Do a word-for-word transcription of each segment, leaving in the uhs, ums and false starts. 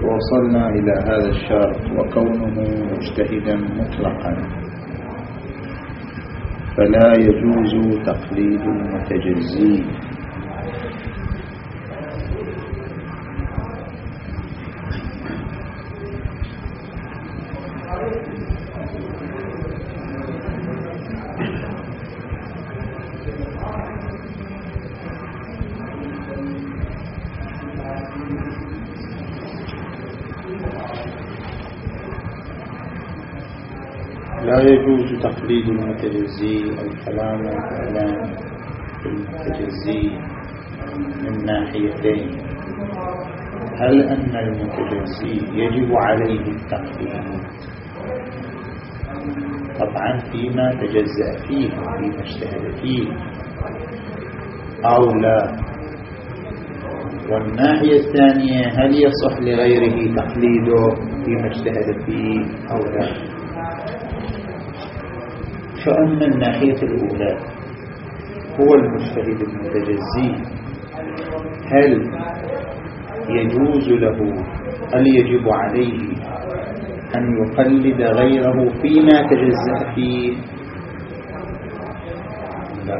وصلنا إلى هذا الشرط: وكونه مجتهدا مطلقا فلا يجوز تقليد المتجزي. لا يجوز تقليد المتجزي أو كلام الإعلام المتجزي من ناحيتين: هل أن المتجزي يجب عليه التقليد طبعا فيما تجزأ فيه فيما اجتهد فيه، أو لا؟ والناحية الثانية: هل يصح لغيره تقليده فيما اجتهد فيه أو لا؟ فأما الناحية الأولى، هو المجتهد المتجزي هل يجوز له، هل يجب عليه أن يقلد غيره فيما تجزأ فيه؟ لا،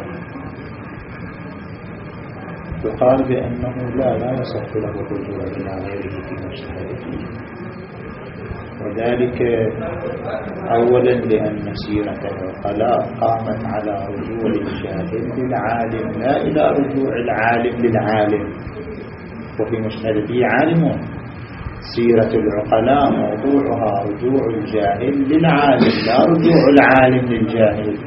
يقال بأنه لا لا يصح له الرجوع إلى غيره فيما اجتهد فيه، وذلك أولا لأن سيرة العقلاء قامت على رجوع الجاهل للعالم لا إلى رجوع العالم للعالم، وفي مجتهد فيه عالم. سيرة العقلاء موضوعها رجوع الجاهل للعالم لا رجوع العالم للجاهل،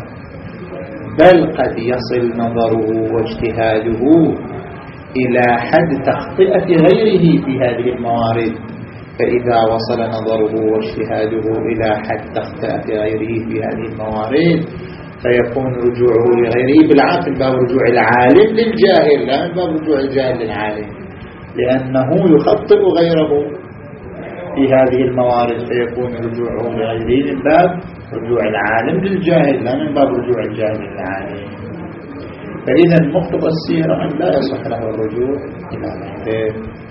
بل قد يصل نظره واجتهاده إلى حد تخطئة غيره في هذه الموارد، فإذا وصل نظره واجتهاده إلى حد تخطئة غيره في هذه الموارد فيكون رجوعه لغيره بالعكس باب رجوع العالم للجاهل لا باب رجوع الجاهل للعالم، لأنه يخطئ غيره في هذه الموارد، فيكون رجوعه لغيره من باب رجوع العالم للجاهل لا من باب رجوع الجاهل للعالم. فإذا مقتضى السيرة أن لا يصح له الرجوع إلى غيره،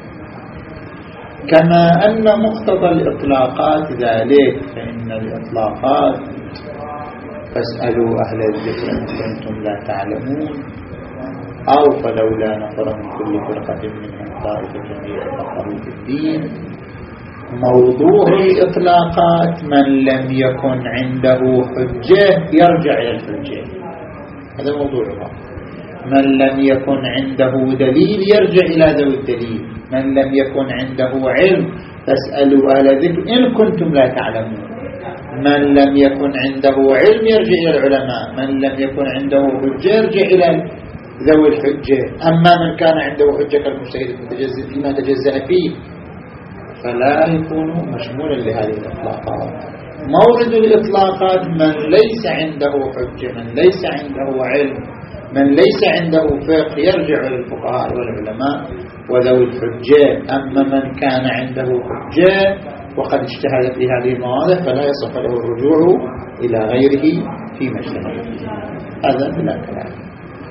كما أن مقتضى الإطلاقات ذلك، فإن الإطلاقات فاسألوا أهل الذكر إن كنتم لا تعلمون، أو فلولا نفر من كل فرقة منهم طائفة ليتفقهوا في الدين. موضوع الإطلاقات من لم يكن عنده حجة يرجع إلى الحجة، هذا موضوعها. من لم يكن عنده دليل يرجع إلى ذوي الدليل، من لم يكن عنده علم فاسألوا أهل الذكر إن كنتم لا تعلمون، من لم يكن عنده علم يرجع إلى العلماء، من لم يكن عنده حجة يرجع إلى ذوي الحجة. أما من كان عنده حجة كالمجتهد المتجزئ فيما تجزأ فيه فلا يكون مشمولا لهذه الإطلاقات. مورد الإطلاقات من ليس عنده حجة، من ليس عنده علم، من ليس عنده فقه يرجع للفقهاء والعلماء وذوي الحجة. أما من كان عنده حجة وقد اجتهد في هذه المواضع فلا يصح له الرجوع إلى غيره فيما اجتهد فيه، هذا بلا كلام.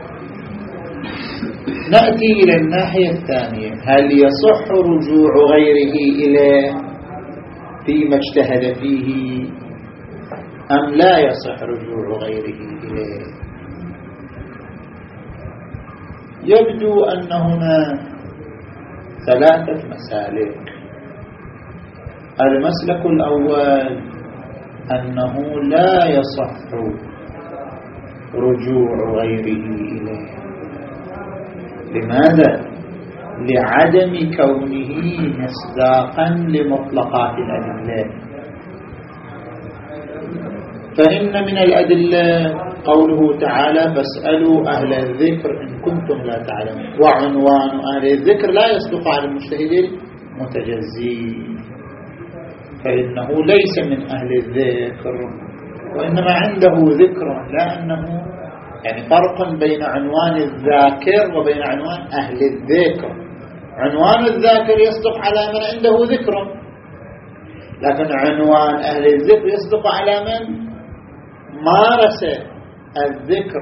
نأتي إلى الناحية الثانية: هل يصح رجوع غيره إليه فيما اجتهد فيه أم لا يصح رجوع غيره إليه؟ يبدو أن هنا ثلاثة مسالك. المسلك الأول أنه لا يصح رجوع غيره إليه. لماذا؟ لعدم كونه مصداقا لمطلقات الأدلة. فإن من الأدلة قوله تعالى: فاسألوا أهل الذكر إن كنتم لا تعلمون، وعنوان أهل الذكر لا يصدق على المجتهد المتجزي، فإنه ليس من أهل الذكر وإنما عنده ذكر، لأنه يعني فرق بين عنوان الذاكر وبين عنوان أهل الذكر. عنوان الذاكر يصدق على من عنده ذكر، لكن عنوان أهل الذكر يصدق على من مارس الذكر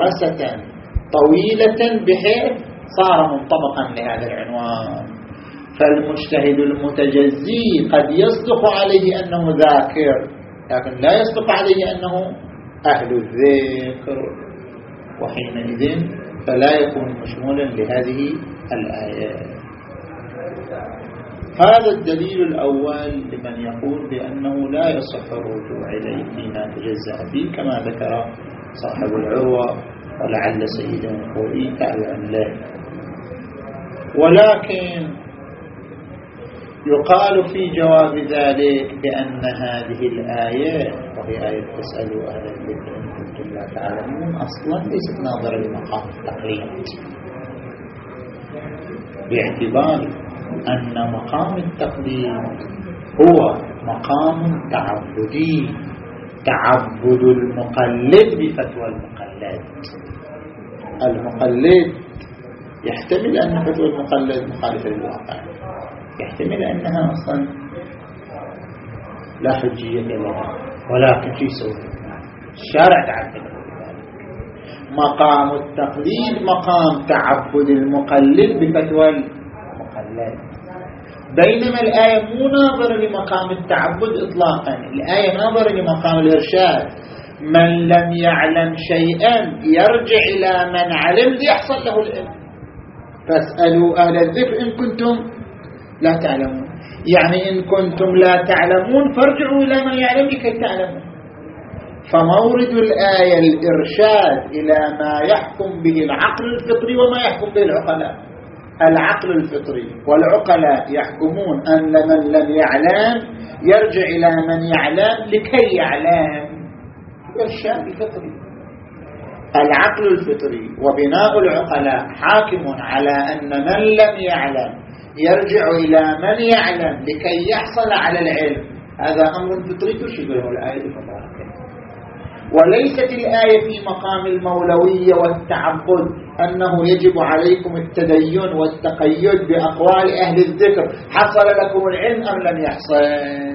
ممارسة طويلة بحيث صار منطبقا لهذا العنوان. فالمجتهد المتجزي قد يصدق عليه أنه ذاكر، لكن لا يصدق عليه أنه أهل الذكر، وحينئذ فلا يكون مشمولا لهذه الآيات. هذا الدليل الأول لمن يقول بأنه لا يصح الرجوع إليه فيما تجزأ فيه، كما ذكر صاحب العروة ولعل سيد الخوئي تابعا له. ولكن يقال في جواب ذلك بأن هذه الآية، وهي آية تسألوا أهل الذكر إن كنتم لا تعلمون، أصلا ليست ناظرة لمقام التقليد، باعتبار أن مقام التقليد هو مقام تعبدي، تعبد المقلد بفتوى المقلد. المقلد يحتمل أن فتوى المقلد مخالفة للواقع، يحتمل أنها أصلا لا حجية لها، ولكن شو يسوي؟ الشارع تعبد بذلك. مقام التقليد مقام تعبد المقلد بفتوى المقلد، بينما الآية مو ناظرة لمقام التعبد إطلاقا، الآية ناظرة لمقام الإرشاد. من لم يعلم شيئا يرجع إلى من علم ليحصل له العلم، فاسألوا أهل الذكر إن كنتم لا تعلمون، يعني إن كنتم لا تعلمون فارجعوا إلى من يعلم لكي تعلمون. فمورد الآية الإرشاد إلى ما يحكم به العقل الفطري وما يحكم به العقلاء. العقل الفطري والعقلاء يحكمون أن من لم يعلم يرجع إلى من يعلم لكي يعلم، إرشاد الفطري. العقل الفطري وبناء العقلاء حاكم على أن من لم يعلم يرجع إلى من يعلم لكي يحصل على العلم، هذا أمر فطري تشبهه الآية المباركة. وليست الآية في مقام المولوية والتعبد أنه يجب عليكم التدين والتقيد بأقوال أهل الذكر، حصل لكم العلم أم لم يحصل.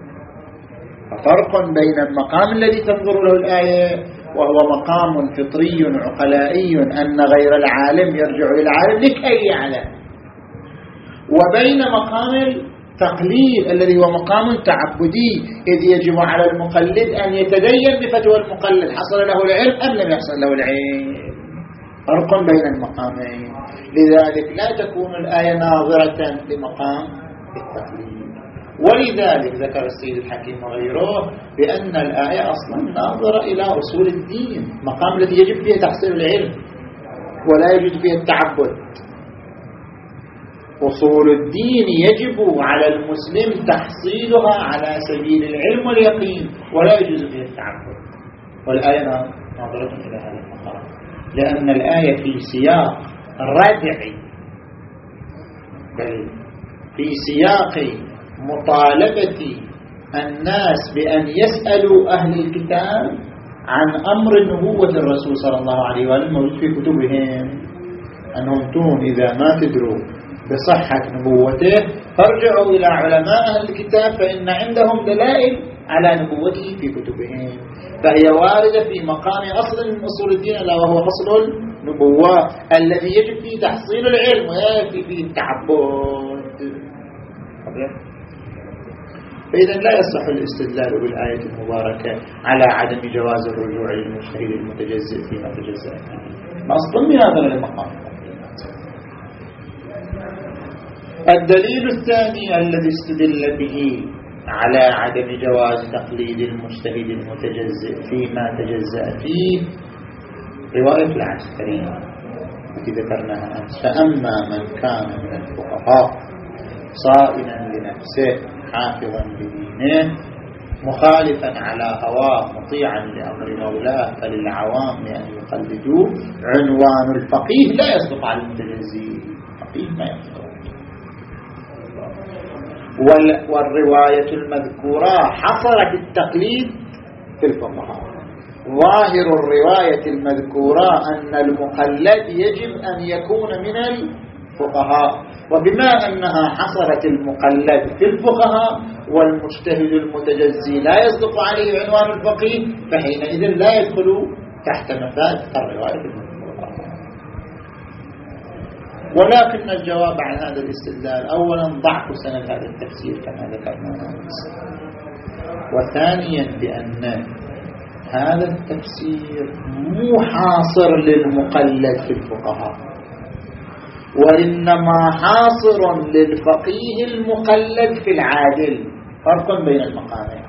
ففرق بين المقام الذي تنظر له الآية وهو مقام فطري عقلائي أن غير العالم يرجع للعالم لكي يعلم، وبين مقام التقليد الذي هو مقام تعبدي، إذ يجب على المقلد أن يتدين بفتوى المقلد، حصل له العلم أم لم يحصل له العلم. فرق بين المقامين، لذلك لا تكون الآية ناظرة لمقام التقليد. ولذلك ذكر السيد الحكيم وغيره بأن الآية أصلا ناظرة إلى أصول الدين، مقام الذي يجب فيه تحصيل العلم ولا يجب فيه التعبد. أصول الدين يجب على المسلم تحصيلها على سبيل العلم واليقين ولا يجوز فيه التعبد، والآية ناظرة إلى هذا المقام، لأن الآية في سياق ردعي، بل في سياق مطالبة الناس بأن يسألوا أهل الكتاب عن أمر نبوة الرسول صلى الله عليه وسلم موجود في كتبهم، أنهم تون إذا ما تدروا بصحة نبوته فارجعوا إلى علماء أهل الكتاب فإن عندهم دلائل على نبوته في كتبهم. فهي واردة في مقام أصل من أصول الدين ألا وهو أصل النبوة الذي يجب فيه تحصيل العلم ويجب فيه التعبد. فإذا لا يصح الاستدلال بالآية المباركة على عدم جواز الرجوع للمجتهد المتجزئ فيما تجزأ فيه، ما أصلا من هذا المقام. الدليل الثاني الذي استدل به على عدم جواز تقليد المجتهد المتجزئ فيما تجزأ فيه رواية العسكري التي ذكرناها أمس. فأما من كان من الفقهاء صائنا لنفسه حافظا لدينه مخالفا على هواه مطيعا لأمر مولاه فللعوام أن يقلدوه، عنوان الفقيه لا يصدق على المتجزئ، الفقيه ما يصدق. والرواية المذكورة حصرت التقليد في الفقهاء، ظاهر الرواية المذكورة أن المقلد يجب أن يكون من الفقهاء، وبما أنها حصرت المقلد في الفقهاء والمجتهد المتجزي لا يصدق عليه عنوان الفقيه، فحينئذ لا يدخل تحت مفاد الرواية المذكورة. ولكن الجواب عن هذا الاستدلال أولا ضعف سند هذا التفسير كما ذكرنا أمس، وثانيا بأن هذا التفسير مو حاصر للمقلد في الفقهاء، وإنما حاصر للفقيه المقلد في العادل. فرق بين المقامين.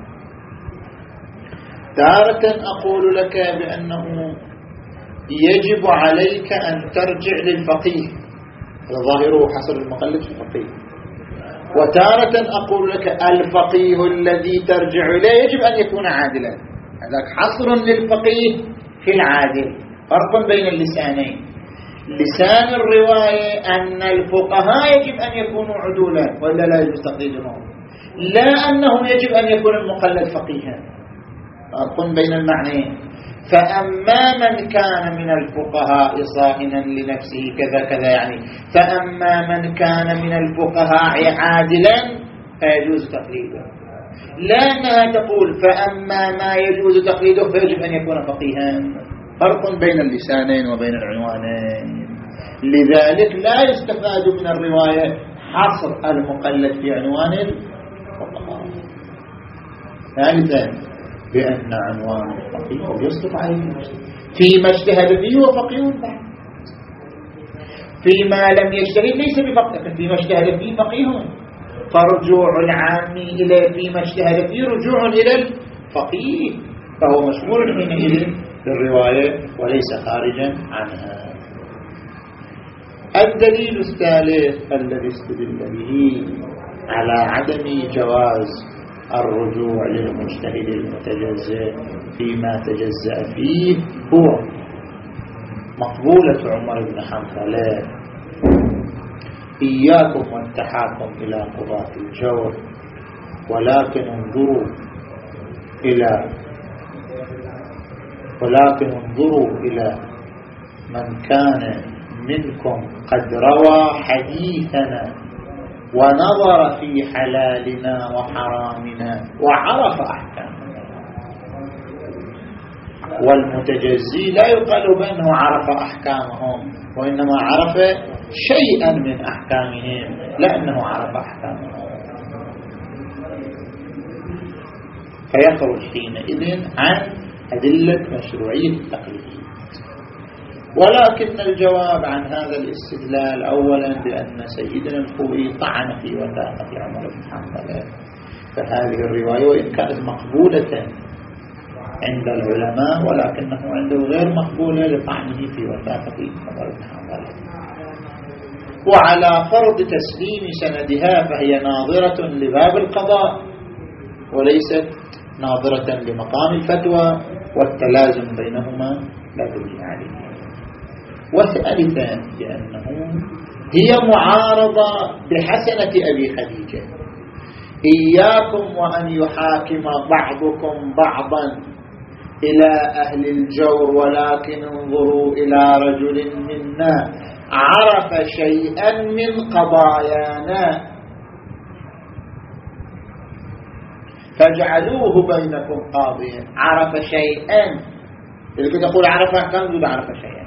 تارة أقول لك بأنه يجب عليك أن ترجع للفقيه، ظاهره حصر المقلد في الفقيه، وتارة أقول لك الفقيه الذي ترجع إليه يجب أن يكون عادلا. هذاك حصر للفقيه في العادل. فرق بين اللسانين. لسان الرواية أن الفقهاء يجب أن يكونوا عدولا وإلا لا يجوز تقليدهم، لا أنه يجب أن يكون المقلد فقيها. فرق بين المعنيين. فأما من كان من الفقهاء صائنا لنفسه كذا كذا يعني، فأما من كان من الفقهاء عادلا فيجوز تقليده، لا أنها تقول فأما ما يجوز تقليده فيجب أن يكون فقيها. فرق بين اللسانين وبين العنوانين. لذلك لا يستفاد من الرواية حصر المقلد في عنوان الفقهاء. ثالثا بأن عنوان الفقيه يصدق عليه فيما اجتهد فيه وفقيه بعد، فيما لم يجتهد ليس بفقه، فيما اجتهد فيه فقيه. فرجوع العام إلى فيما اجتهد فيه رجوع إلى الفقيه، فهو مشمول حينئذ للرواية وليس خارجا عنها. الدليل الثالث الذي استدل به على عدم جواز الرجوع للمجتهد المتجزئ فيما تجزأ فيه هو مقبولة عمر بن حنظلة: إياكم والتحاكم إلى قضاة الجور، ولكن انظروا إلى ولكن انظروا إلى من كان منكم قد روى حديثنا ونظر في حلالنا وحرامنا وعرف أحكامنا. والمتجزي لا يقال بأنه عرف أحكامهم، وإنما عرف شيئا من أحكامهم، لا أنه عرف أحكامهم. فيخرج حينئذ عن أدلة مشروعية التقليد. ولكن الجواب عن هذا الاستدلال أولا بأن سيدنا الخوئي طعن في وثاقة عمر بن حنظلة، فهذه الرواية وإن كانت مقبولة عند العلماء ولكنه عنده غير مقبولة لطعنه في وثاقة عمر بن حنظلة. وعلى فرض تسليم سندها فهي ناظرة لباب القضاء وليست ناظرة لمقام الفتوى، والتلازم بينهما لا دليل عليه. وثالثا لأنه هي معارضة بحسنة أبي خديجة: إياكم وأن يحاكم بعضكم بعضا إلى أهل الجور، ولكن انظروا إلى رجل منا عرف شيئا من قضايانا فاجعلوه بينكم قاضيا. عرف شيئا، اللي تقول عرفها كم دون عرف شيئا.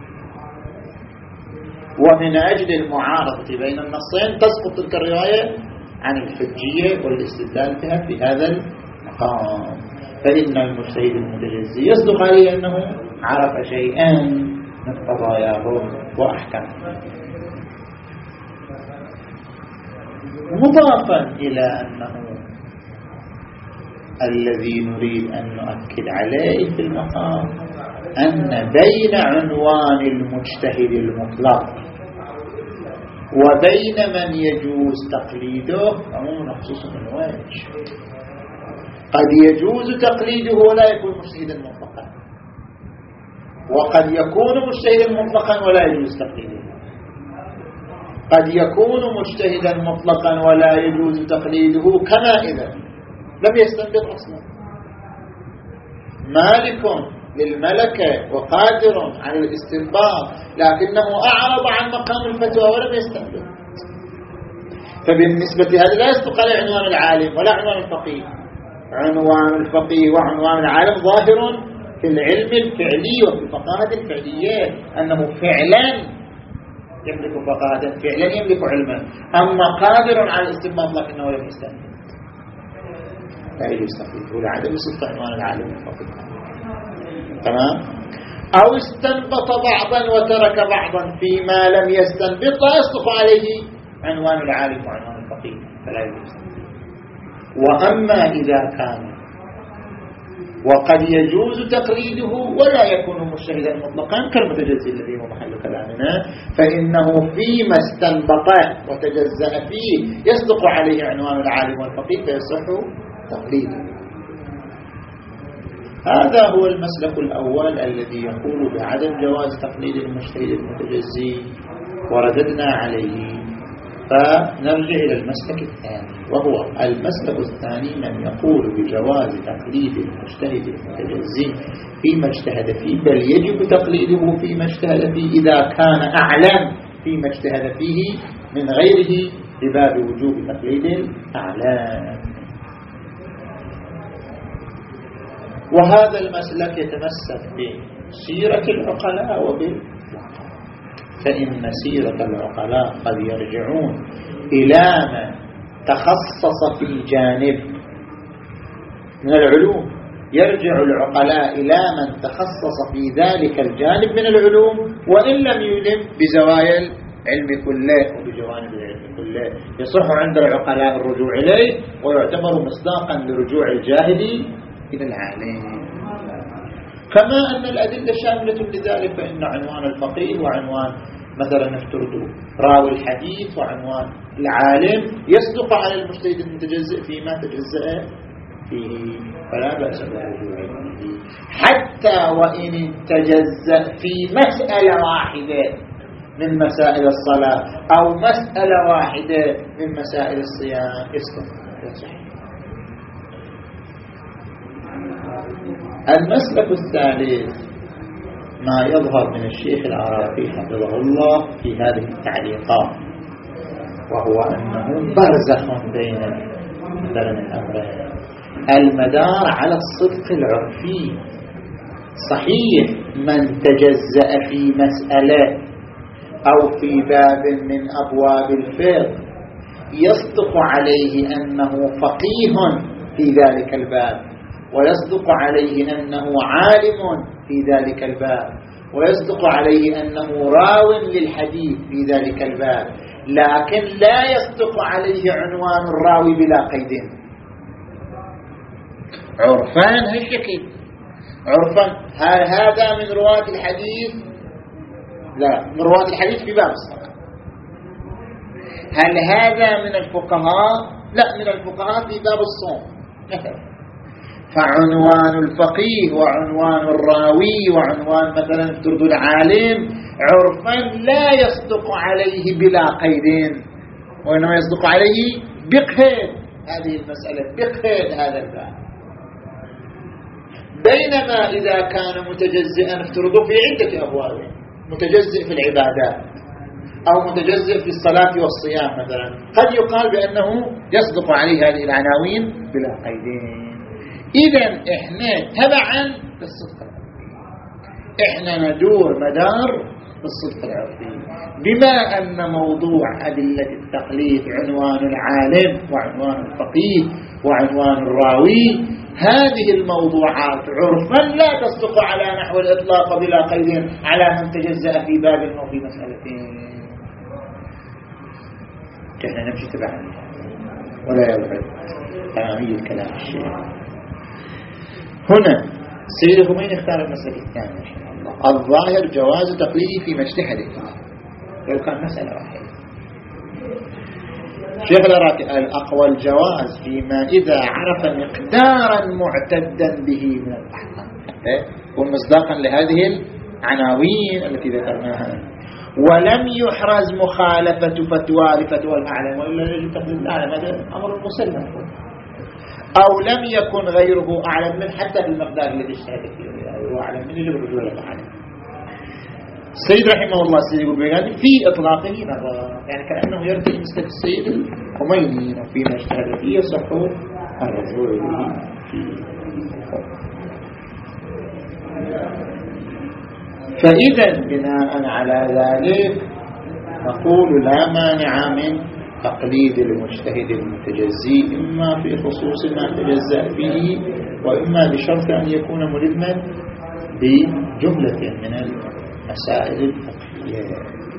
ومن أجل المعارضة بين النصين تسقط تلك الرواية عن الحجية والاستدلال بها في هذا المقام. فإن المجتهد المتجزي يصدق عليه أنه عرف شيئا من قضاياهم وأحكامهم. مضافا إلى أنه الذي نريد أن نؤكد عليه في المقام أن بين عنوان المجتهد المطلق وبين من يجوز تقليده عموم خصوص من وجه. قد يجوز تقليده ولا يكون مجتهدا مطلقا، وقد يكون مجتهدا مطلقا ولا يجوز تقليده. قد يكون مجتهدا مطلقا ولا يجوز تقليده كما إذا لم يستنبط أصلا. مالك للملكة وقادر على الاستنباط، لكنه أعرض عن مقام الفتوى ولم يستنبط. فبالنسبة هذا لا يصدق على عنوان العالم ولا عنوان الفقيه. عنوان الفقيه وعنوان العالم ظاهر في العلم الفعلي وفي الفقاهة الفعلية، أنه فعلا يملك فقاهة فعلا يملك علما، أما قادر على الاستنباط لكنه لم يستنبط، لا يجوز تقليده لعدم صدق عنوان العالم الفقيه. تمام. أو استنبط بعضا وترك بعضا فيما لم يستنبط لا يصدق عليه عنوان العالم وعنوان الفقيه، فلا يجوز. وأما إذا كان وقد يجوز تقليده ولا يكون مجتهدا مطلقا كالمتجزئ الذي هو محل كلامنا، فإنه فيما استنبط وتجزأ فيه يصدق عليه عنوان العالم والفقيه فيصح تقليده. هذا هو المسلك الأول الذي يقول بعدم جواز تقليد المجتهد المتجزئ، ورددنا عليه. فنرجع إلى المسلك الثاني، وهو المسلك الثاني من يقول بجواز تقليد المجتهد المتجزئ فيما اجتهد فيه، بل يجب تقليده فيما اجتهد فيه إذا كان أعلم فيما اجتهد فيه من غيره، بباب وجوب تقليد الأعلام. وهذا المسلك يتمسك بسيرة العقلاء وبالواقع، فإن سيرة العقلاء قد يرجعون إلى من تخصص في جانب من العلوم، يرجع العقلاء إلى من تخصص في ذلك الجانب من العلوم وإن لم يلم بزوايا العلم كله وبجوانب العلم كله، يصح عند العقلاء الرجوع إليه ويعتبر مصداقا لرجوع الجاهل إلى العالم. كما أن الأدلة شاملة لذلك، فإن عنوان الفقيه وعنوان مثلا نفترض راوي الحديث وعنوان العالم يصدق على المجتهد المتجزئ فيما تجزأ فيه، فلا بأس بالرجوع إليه حتى وإن تجزأ في مسألة واحدة من مسائل الصلاة أو مسألة واحدة من مسائل الصيام يصدق. المسلك الثالث ما يظهر من الشيخ العراقي حفظه الله في هذه التعليقات، وهو أنه برزخ بين مثلا الأمرين، المدار على الصدق العرفي. صحيح من تجزأ في مسألة أو في باب من أبواب الفقه يصدق عليه أنه فقيه في ذلك الباب، ويصدق عليه أنه عالم في ذلك الباب، ويصدق عليه أنه راو للحديث في ذلك الباب، لكن لا يصدق عليه عنوان الراوي بلا قيد. عرفان هالشكل، عرفان هل هذا من رواة الحديث؟ لا، من رواة الحديث في باب الصلاة. هل هذا من الفقهاء؟ لا، من الفقهاء في باب الصوم مثلا. فعنوان الفقيه وعنوان الراوي وعنوان مثلا افترض العالم عرفا لا يصدق عليه بلا قيد، وإنما يصدق عليه بقيد هذه المسألة، بقيد هذا الباب. بينما إذا كان متجزئا افترضه في عدة أبواب، متجزئ في العبادات أو متجزئ في الصلاة والصيام مثلا، قد يقال بأنه يصدق عليه هذه العناوين بلا قيدين. إذن إحنا تبعا للصدق العرفي، إحنا ندور مدار بالصدق العرفي، بما أن موضوع أدلة التقليد عنوان العالم وعنوان الفقيه وعنوان الراوي، هذه الموضوعات عرفا لا تصدق على نحو الإطلاق بلا قيد على من تجزأ في باب أو في مسألتين. إحنا نمشي تبعا ولا يبعد تمامي الكلام الشيء. هنا سيد خميني اختار المسألة الثانية رحمه الله، الظاهر جواز تقليدي فيما اجتهد فيه لو كان مسألة واحدة. شيخ العراقي الأقوى الجواز فيما إذا عرف مقدارا معتدا به من الأحكام ومصداقا لهذه العناوين التي ذكرناها، ولم يحرز مخالفة فتوى لفتوى الأعلم، وإلا يجب تقليد الأعلم، هذا أمر مسلم. أو لم يكن غيره أعلم من حتى بالمقدار الذي اجتهد فيه غيره أعلم من، يجب الرجوع إلى الأعلم. السيد رحمه الله السيد يقول بيقول في إطلاقه نظر، يعني كأنه يرجع مثل السيد الخميني وفيما اجتهد فيه يصح الرجوع فيه. فإذا بناء على ذلك نقول لا مانع من تقليد المجتهد المتجزي إما في خصوص ما تجزأ به وإما بشرط أن يكون ملما بجملة من المسائل الفقهية.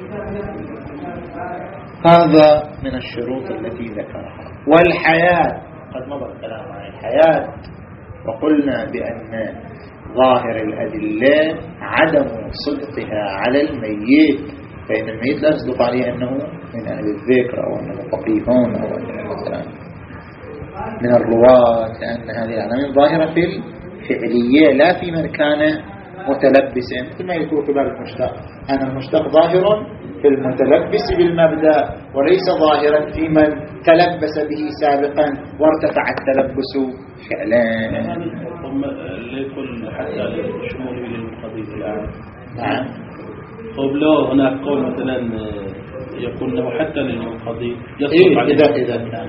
هذا من الشروط التي ذكرها. والحياة قد مضى الكلام عن الحياة وقلنا بأن ظاهر الأدلة عدم صدقها على الميت، فإن الميت لا يصدق عليه أنه من أهل الذكر أو أنه فقيهون أو أنه مثلا من الرواة، لأن هذه العلامات ظاهرة في الفعلية لا في من كان متلبسا، مثل ما يقول كبار المشتق أنا المشتق ظاهر في المتلبس بالمبدأ وليس ظاهرا في من تلبس به سابقا وارتفع التلبس فعلا. لكل حتى الشمول للقضية الآن. نعم. طيب لو هناك قول مثلا يقول له حتى للمنقضي إيه إذا إذا كان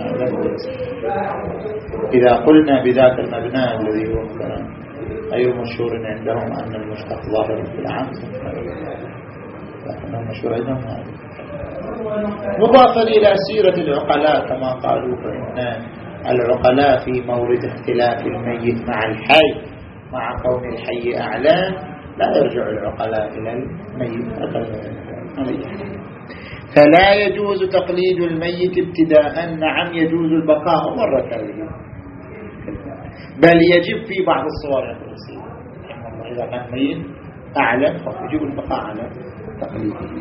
إذا قلنا بذاك المبنى الذي هو مثلا أي مشهور عندهم أن المشتق ظاهر في العام، لكنه مشهور عندهم مضافا إلى سيرة العقلاء كما قالوا، فإن العقلاء في مورد اختلاف الميت مع الحي مع كون الحي أعلام لا يرجع العقلاء إلى الميت. فلا يجوز تقليد الميت ابتداء، نعم يجوز البقاء مرة ثانية، بل يجب في بعض الصور إذا كان ميت أعلم فيجب البقاء على تقليده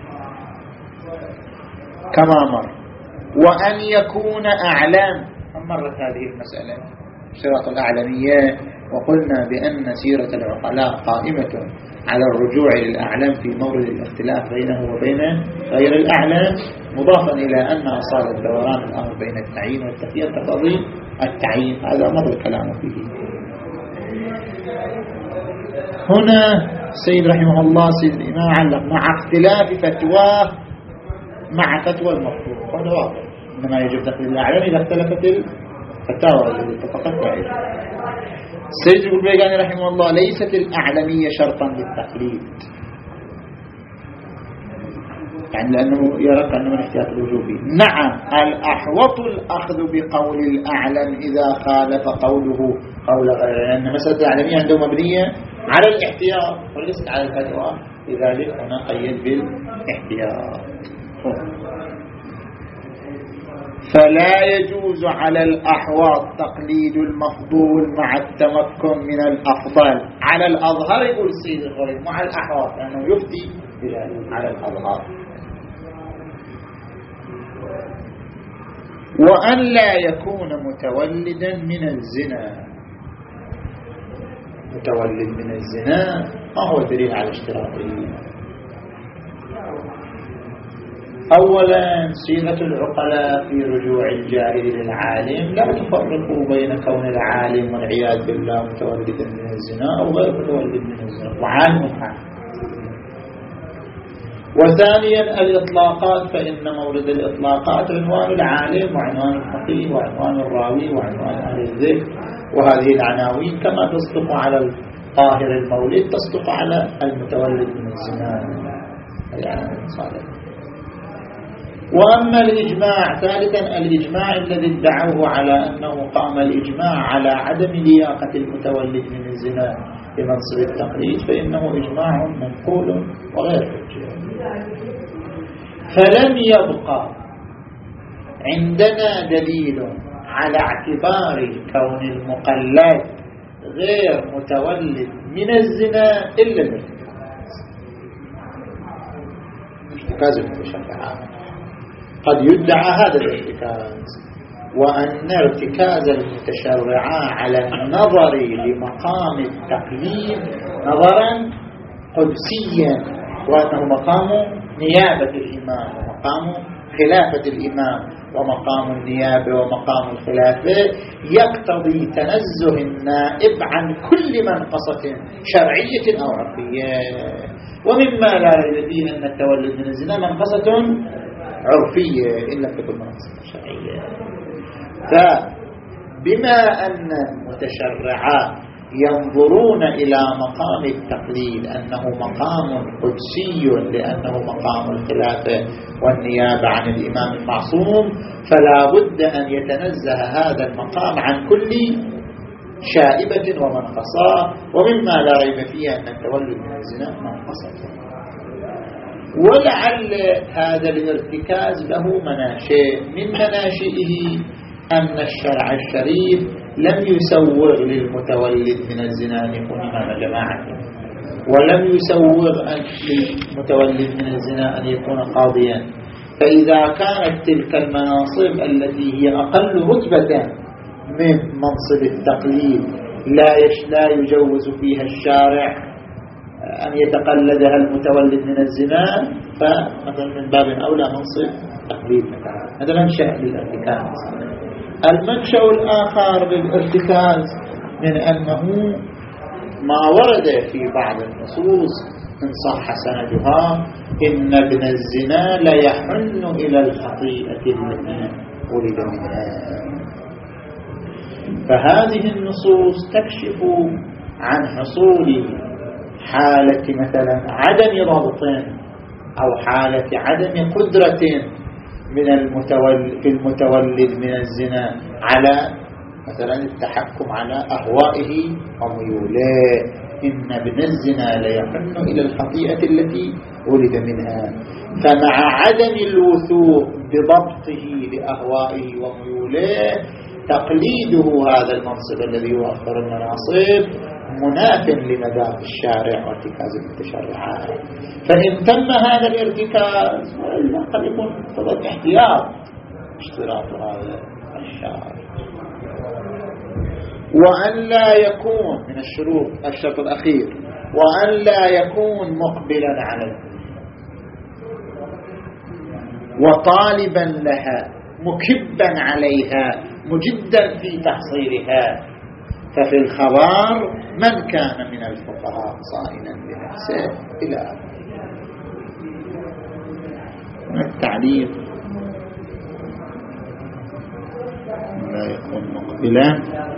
كما مر. وأن يكون أعلم، مرت هذه المسألة صراط الأعلمية، وقلنا بأن سيرة العقلاء قائمة على الرجوع للأعلم في مورد الاختلاف بينه وبين غير الأعلم، مضافا إلى أن أصال الدوران الأمر بين التعيين والتخيير تقضي التعيين. هذا مر الكلام فيه. هنا سيد رحمه الله سيد الإمام علق مع اختلاف فتواه مع فتوى المفروض، هذا واضح، إنما يجب تقليد الأعلم إذا اختلفت الفتاوى التي اتفقت عليها. سيد البيقاني رحمه الله ليست الأعلمية شرطا للتقليد، يعني لأنه يرى أنه من احتياط الوجوبي. نعم الأحوط الأخذ بقول الأعلم إذا خالف قوله قول غيره، لأن مسألة الأعلمية عنده مبنية على الاحتياط وليست على الفتوى، لذلك هنا قيد بالاحتياط. فلا يجوز على الأحواط تقليد المفضول مع التمكن من الأفضل على الأظهر، يقول السيد الغريب مع الأحواط لأنه يفتي على الأظهر. وأن لا يكون متولدا من الزنا. متولد من الزنا ما هو دليل على اشتراطه؟ أولا صيغة العقلاء في رجوع الجاهل للعالم لا تفرق بين كون العالم والعياذ بالله متولدا من الزنا أو غير متولد من الزنا، وعالم حال. وثانيا الإطلاقات، فإن مورد الإطلاقات عنوان العالم وعنوان الفقيه وعنوان الراوي وعنوان أهل الذكر، وهذه العناوين كما تصدق على الطاهر المولد تصدق على المتولد من الزنا. يعني صالح. وأما الإجماع، ثالثا الإجماع الذي ادعوه على أنه قام الإجماع على عدم لياقة المتولد من الزنا بمنصب التقليد، فإنه إجماع منقول وغير حجة. فلم يبقى عندنا دليل على اعتبار كون المقلد غير متولد من الزنا إلا الارتكاز. ارتكاز المتشرعات قد يدعى هذا الارتكاز، وأن ارتكاز المتشرعات على النظر لمقام التقليد نظرا قدسيا، وأنه مقام نيابة الإمام ومقام خلافة الإمام، ومقام النيابة ومقام الخلافة يقتضي تنزه النائب عن كل منقصة شرعية أو عرفية. ومما لا ريب فيه أن التولد من الزنا منقصة عرفية إلا تكون منقصة شرعية. فبما أن المتشرعات ينظرون إلى مقام التقليد أنه مقام قدسي لأنه مقام الخلافة والنيابة عن الإمام المعصوم، فلا بد أن يتنزه هذا المقام عن كل شائبة ومنقصة، ومما لا ريب فيه أن التولد من الزنا منقصة. ولعل هذا الارتكاز له مناشئ، من مناشئه أن الشرع الشريف لم يسوغ للمتولد من الزنا أن يكون إمام جماعة، ولم يسوغ للمتولد من الزنا أن يكون قاضيا. فإذا كانت تلك المناصب التي هي أقل رتبة من منصب التقليد لا لا يجوز فيها الشارع أن يتقلدها المتولد من الزنا، فمثلا من باب أولى منصب تقليد مثلا. هذا منشأ للارتكاز. المنشأ الآخر للارتكاز من أنه ما ورد في بعض النصوص إن صح سندها إن ابن الزنا لا يحن إلى الخطيئة التي ولد منها. فهذه النصوص تكشف عن حصول حالة مثلا عدم ضبط أو حالة عدم قدرة من المتولد في المتولد من الزنا على مثلا التحكم على أهوائه وميوله. إن ابن الزنا ليحن إلى الخطيئة التي ولد منها. فمع عدم الوثوق بضبطه لأهوائه وميوله تقليده هذا المنصب الذي هو أكثر المناصب مناف لمذاق الشارع وارتكاز المتشرعات. فإن تم هذا الارتكاز وإلا قد يكون فضل احتياط اشتراط هذا الشارع. وأن لا يكون من الشروط الشرط الأخير وأن لا يكون مقبلا على الدنيا وطالبا لها مكبا عليها مجدا في تحصيلها. ففي الخبر من كان من الفقهاء صائنا بنفسه إلى آخره. التعليق لا يكون مقبلا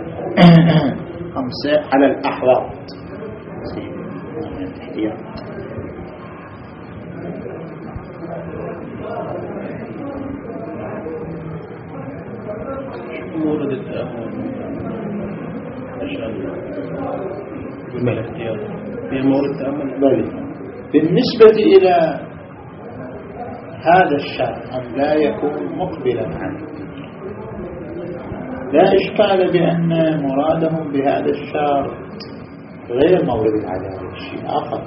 خمسة على الأحواض مورد التأمل بالاختيار في مورد التأمل. بل بالنسبة إلى هذا الشرط أن لا يكون مقبلا عنه لا إشكال بأن مرادهم بهذا الشرط غير مورد العدالة، شيء آخر.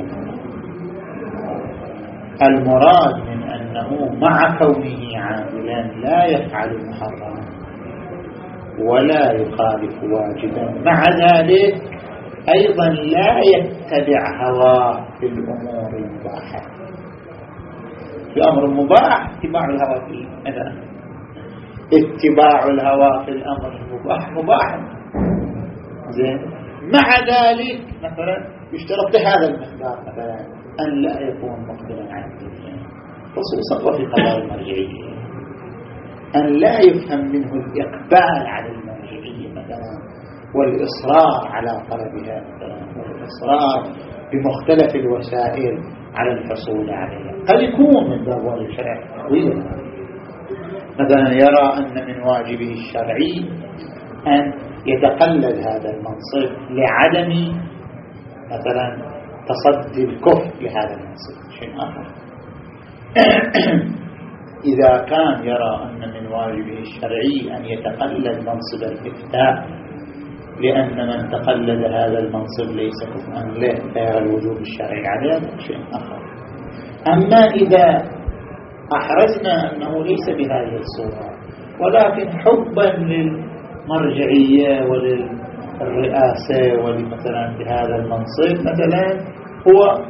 المراد من أنه مع كونه عاملا لا يفعل محرما ولا يخالف واجبا، مع ذلك أيضا لا يتبع هواه في الأمور المباحة. في أمر مباح اتباع الهوى فيه مثلا، اتباع الهوى في الأمر المباح مباح زين. مع ذلك مثلا يشترط هذا المقدار مثلا أن لا يكون مقبلا عن الدنيا، خصوصا وفي قضايا المرجعية، أن لا يفهم منه الإقبال على المرجعية مثلا والإصرار على طلبها مثلا والإصرار بمختلف الوسائل على الحصول عليها. قد يكون من باب الشرع طويلا مثلا يرى أن من واجبه الشرعي أن يتقلد هذا المنصب لعدم مثلا تصدي الكفر لهذا المنصب، شيء آخر. إذا كان يرى أن من واجبه الشرعي أن يتقلد منصب الإفتاء لأن من تقلد هذا المنصب ليس كفءا له فيرى الوجوب الشرعي عليه، شيء آخر. أما إذا أحرزنا أنه ليس بهذه الصورة ولكن حبا للمرجعية وللرئاسة ولمثلا بهذا المنصب مثلا هو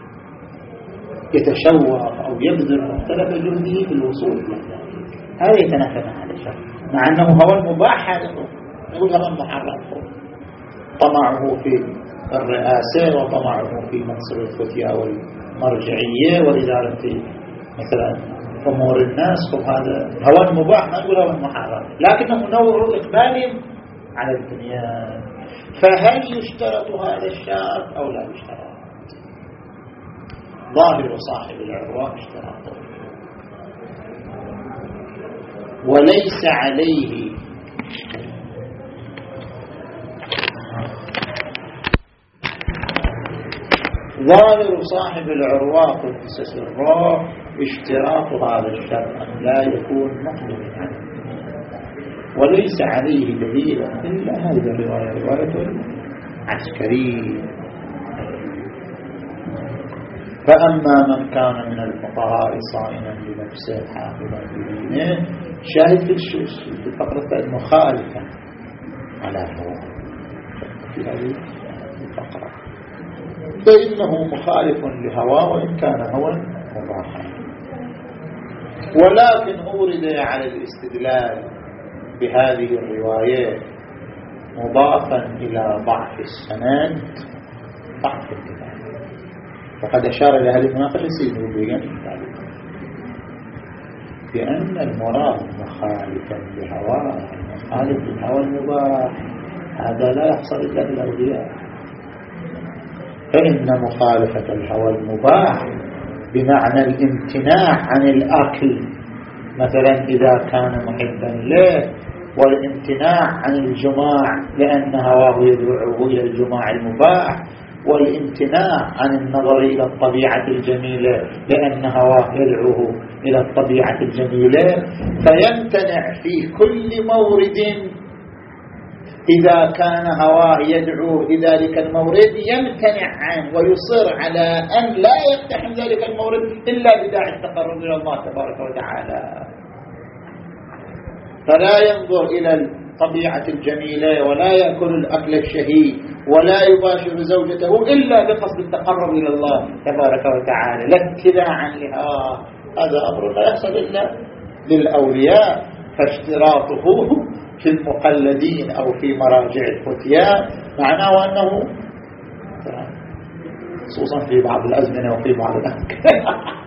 يتشوق أو يبذل مختلف جهده في الوصول إلى ذلك، هذا يتنافى مع هذا الشرع، مع أنه هو المباح هذا نقول هذا المحرم، طمعه في الرئاسة وطمعه في منصب الفتيا والمرجعية والإدارة مثلا أمور الناس، هذا هو المباح ما نقول هو المحرم، لكنه نوع إقبال على الدنيا. فهل يشترط هذا الشرط أو لا يشترط؟ ظاهر صاحب العروة اشتراطه، وليس عليه ظاهر صاحب العروة قدس سره اشتراط هذا الشرط أن لا يكون مقبلا عنه، وليس عليه دليل إلا هذه الرواية، رواية عسكري. فأما من كان من الفقهاء صائما لنفسه حافظا بدينه، شاهد في الفقرة المخالفة على هواه في هذه الفقرة، فإنه مخالف لهواه وإن كان هوى مباحا. ولكن أورد على الاستدلال بهذه الرواية مضافا إلى ضعف السند ضعف الكتاب، فقد أشار إلى هذه المناقشة سيد البيان بأن المراد مخالفا لهواه، مخالف للهوى المباح، هذا لا يحصل إلا بالأولياء. فإن مخالفة الهوى المباح بمعنى الامتناع عن الأكل مثلا إذا كان محبا له، والامتناع عن الجماع لأن هواه يدعوه إلى الجماع المباح، والامتناع عن النظر إلى الطبيعة الجميلة لأن هواه يدعوه إلى الطبيعة الجميلة، فيمتنع في كل مورد إذا كان هواه يدعو لذلك المورد، يمتنع عنه ويصر على أن لا يقتحم ذلك المورد إلا بداعي التقرب إلى الله تبارك وتعالى. فلا ينظر إلى الطبيعة الجميلة ولا يأكل الأكل الشهي ولا يباشر زوجته إلا بقصد التقرب إلى الله تبارك وتعالى، لا اتباعا لها. هذا أمر لا يحصل إلا للأولياء، فاشتراطه في المقلدين أو في مراجع الفتيان معناه أنه خصوصا في بعض الأزمنة وفي بعض الأمكنة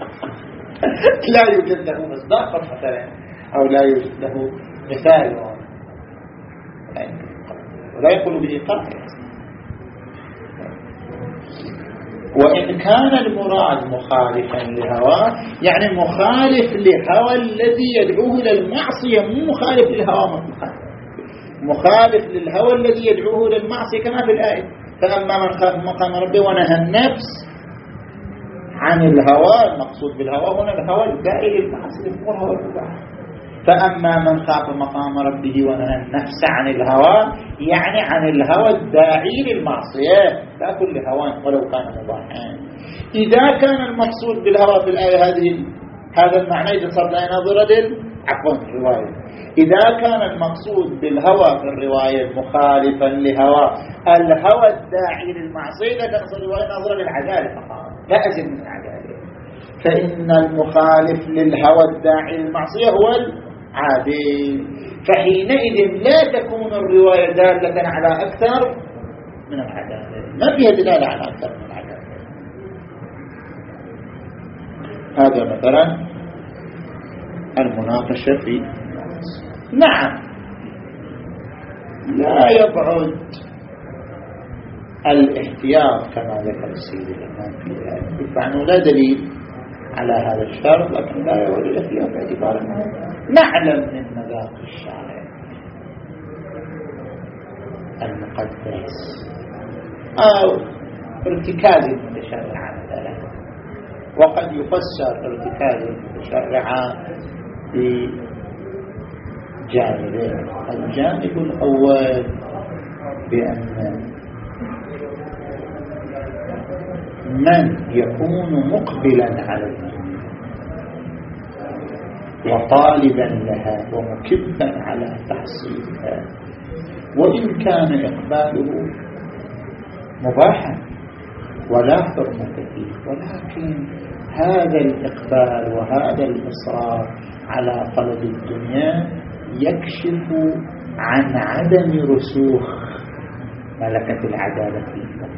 لا يوجد له مصداق مثلا أو لا يوجد له مثال ولا يقول به قائل. وإن كان المراد مخالفا لهواه يعني مخالف لهوى الذي يدعوه إلى المعصية، مو مخالف للهوى مطلقا، مخالف للهوى الذي يدعوه إلى المعصية كما في الآية: فأما من خاف مقام ربه ونهى النفس عن الهوى. المقصود بالهوى هنا الهوى الداعي للمعصية مو الهوى المباح. فأما من خاف مقام ربه ونهى النفس عن الهوى يعني عن الهوى الداعي للمعصية لا كل هوى ولو كان مباحا. إذا كان المقصود بالهوى في الآية هذه هذا المعنى يتصل لا نظر عفوا الرواية، إذا كان المقصود بالهوى في الرواية مخالفا لهوى الهوى الداعي للمعصية لا تقصد الرواية نظرا للعدالة فقط لا أزل من العدالة، فإن المخالف للهوى الداعي للمعصية هو العادل، فحينئذ لا تكون الرواية دالة على أكثر من العدالة، ما فيها دلالة على أكثر من العدالة. هذا مثلا المناقشة في نعم لا يبعد الاحتياط كما ذكر السيد الإمام في ذلك، فعنه لا دليل على هذا الشرط، لكن لا يبعد الاحتياط باعتبار نعلم من مذاق الشارع المقدس أو ارتكاز المتشرع مثلا، وقد يفسر ارتكاز المتشرع بجانبين: الجانب الأول بأن من يكون مقبلا على الدنيا وطالبا لها ومكبا على تحصيلها وإن كان إقباله مباحا ولا حرمة فيه، ولكن هذا الإقبال وهذا الإصرار على طلب الدنيا يكشف عن عدم رسوخ ملكة العدالة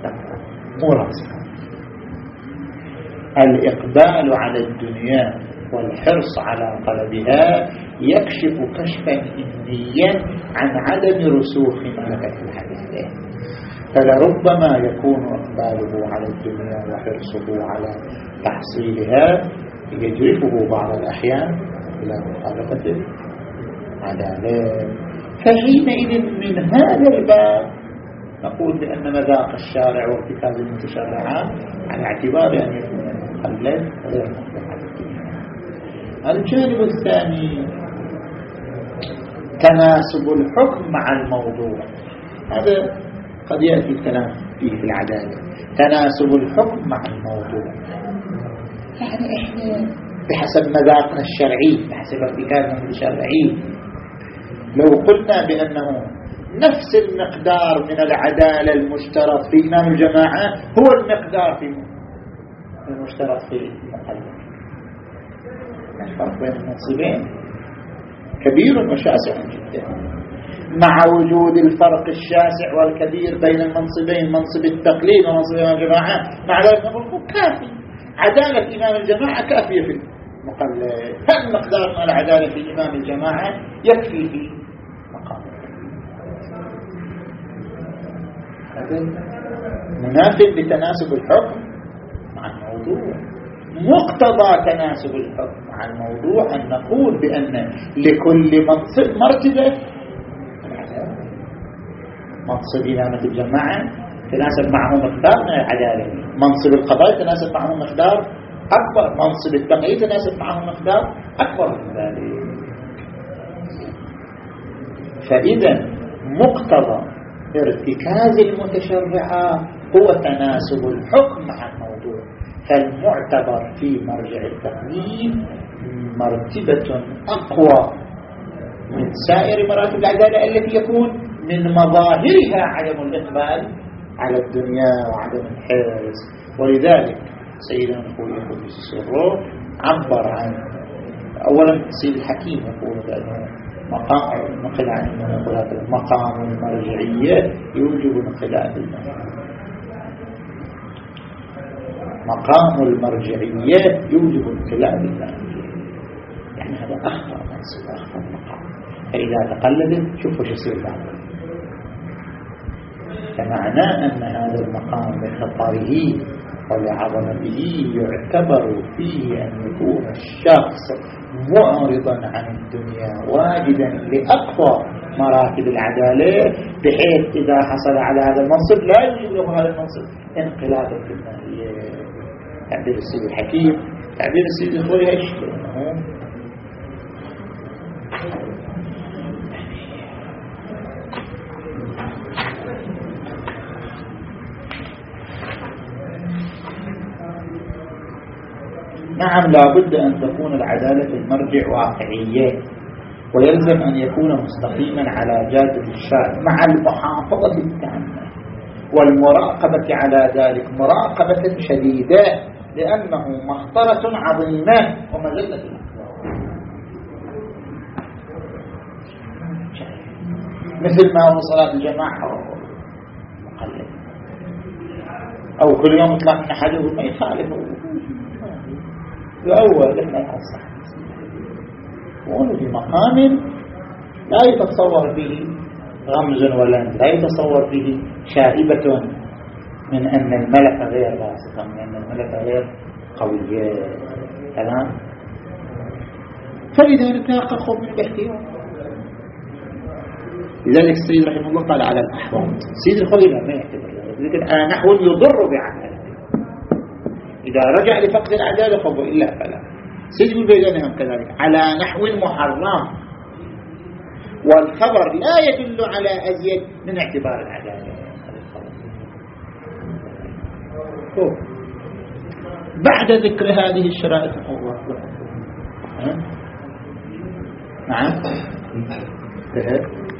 والتقوى مراسخة. الإقبال على الدنيا والحرص على طلبها يكشف كشفا إنيا عن عدم رسوخ ملكة الحديثين. فلربما يكون إقباله على الدنيا وحرصه على تحصيلها يجرفه بعض الأحيان إلى مخالفة العدالة. فحينئذ من هذا الباب نقول بأن مذاق الشارع وارتكاز المتشرعات على اعتبار أن يكون المقلد غير مقلد على الدنيا. الجانب الثاني تناسب الحكم مع الموضوع. هذا قد يأتي الكلام فيه في العدالة. تناسب الحكم مع الموضوع يعني إحنا بحسب مذاقنا الشرعي بحسب ارتكازنا الشرعي لو قلنا بأنه نفس المقدار من العدالة المشترط في إمام الجماعة هو المقدار في المشترط في المقلد. الفرق بين المنصبين كبير وشاسع جدا. مع وجود الفرق الشاسع والكبير بين المنصبين منصب التقليد ومنصب إمام الجماعة مع ذلك نقول كافي. عدالة إمام الجماعة كافية في المقلد. هل مقدار من العدالة في إمام الجماعة يكفي في مقام هذا منافذ لتناسب الحكم مع الموضوع. مقتضى تناسب الحكم مع الموضوع أن نقول بأن لكل منصب مرتبة. منصب إمامة الجماعة تناسب معه مقدار من العدالة، منصب القضاء تناسب معه مقدار أكبر، منصب التقييد تناسب معه مقدار أكبر من ذلك. فإذا مقتضى ارتكاز المتشرعات هو تناسب الحكم مع الموضوع. فالمعتبر في مرجع التقنين مرتبة أقوى من سائر مراتب العدالة التي يكون من مظاهرها عدم الإقبال على الدنيا وعدم الحرص. ولذلك سيدنا الخوي قدس سره عبر عن أولا سيد الحكيم يقول بأنه مقام نقل عن المنقولات مقام المرجعية يوجب انقلاب المنقولات. مقام المرجعية يوجب انقلاب المنقولات يعني هذا أخطر منصب أخطر مقام. فإذا تقلدت شوفوا شو يصير بعد. فمعنى أن هذا المقام بخطره ولعظمته يعتبر فيه أن يكون الشخص معرضا عن الدنيا واجدا لأقوى مراتب العدالة بحيث إذا حصل على هذا المنصب لا يوجد له هذا المنصب انقلابا في الماهية. تعبير السيد الحكيم تعبير السيد الخوي يشكل نعم لابد أن تكون العدالة في المرجع واقعية ويلزم أن يكون مستقيما على جادة الشارع مع المحافظة التامة والمراقبة على ذلك مراقبة شديدة لأنه مخطرة عظيمة ومذلة مثل ما هو صلاة الجماعة مقلد أو كل يوم يطلع من أحده ما يخالفه الأول إحنا ننصح وهو في مقام لا يتصور فيه غمز ولا لا يتصور فيه شائبة من أن الملكة غير باسطة من أن الملكة غير قوية. تمام. فلذلك أخذ من الاحتياط. لذلك السيد رحمه الله قال على الأحوال السيد الخليل ما يعتبر لكن أنا نحو يضر بعدالة إذا رجع لفقد العدالة فهو إلا فلا. سيد البيضاني كذلك على نحو محرم والخبر لا يدل على أزيد من اعتبار العدالة. بعد ذكر هذه الشرائط الله نعم